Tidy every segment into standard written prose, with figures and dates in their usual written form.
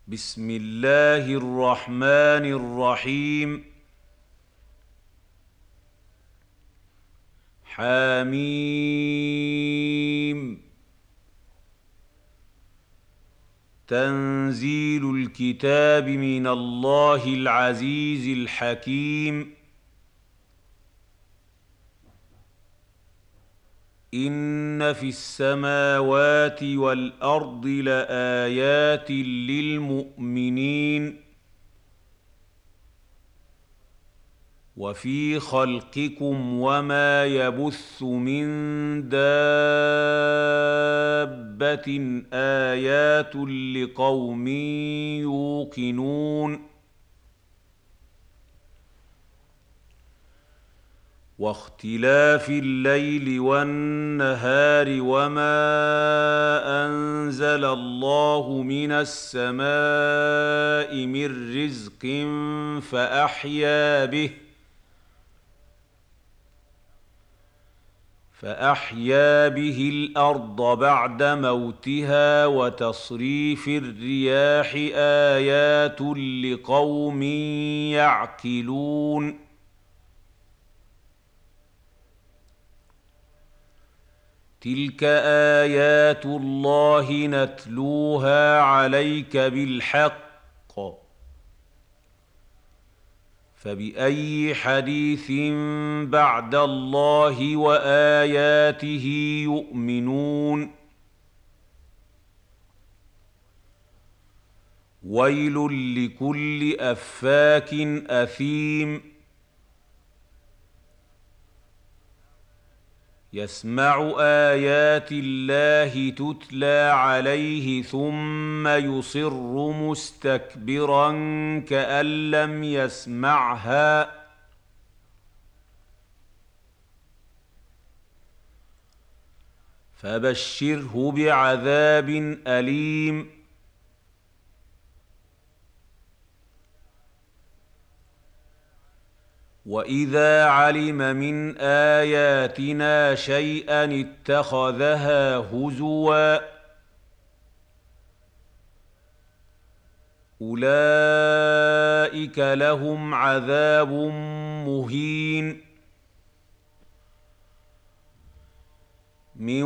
بسم الله الرحمن الرحيم. حميم. تنزيل الكتاب من الله العزيز الحكيم. إن في السماوات والأرض لآيات للمؤمنين وفي خلقكم وما يبث من دابة آيات لقوم يوقنون. واختلاف الليل والنهار وما أنزل الله من السماء من رزق فأحيا به الأرض بعد موتها وتصريف الرياح آيات لقوم يعقلون. تلك آيات الله نتلوها عليك بالحق، فبأي حديث بعد الله وآياته يؤمنون. ويل لكل أفاك أثيم يسمع آيات الله تتلى عليه ثم يصر مستكبرا كأن لم يسمعها. فبشره بعذاب أليم. وإذا علم من آياتنا شيئا اتخذها هزوا. أولئك لهم عذاب مهين من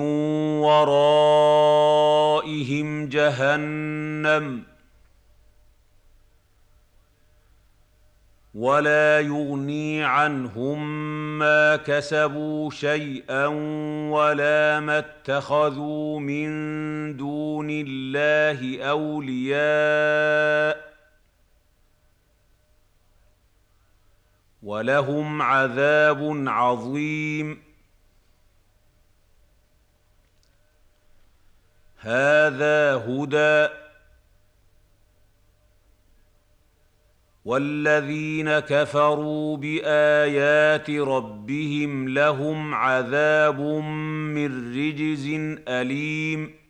ورائهم جهنم ولا يغني عنهم ما كسبوا شيئا ولا ما اتخذوا من دون الله أولياء ولهم عذاب عظيم. هذا هدى، والذين كفروا بآيات ربهم لهم عذاب من رجز أليم.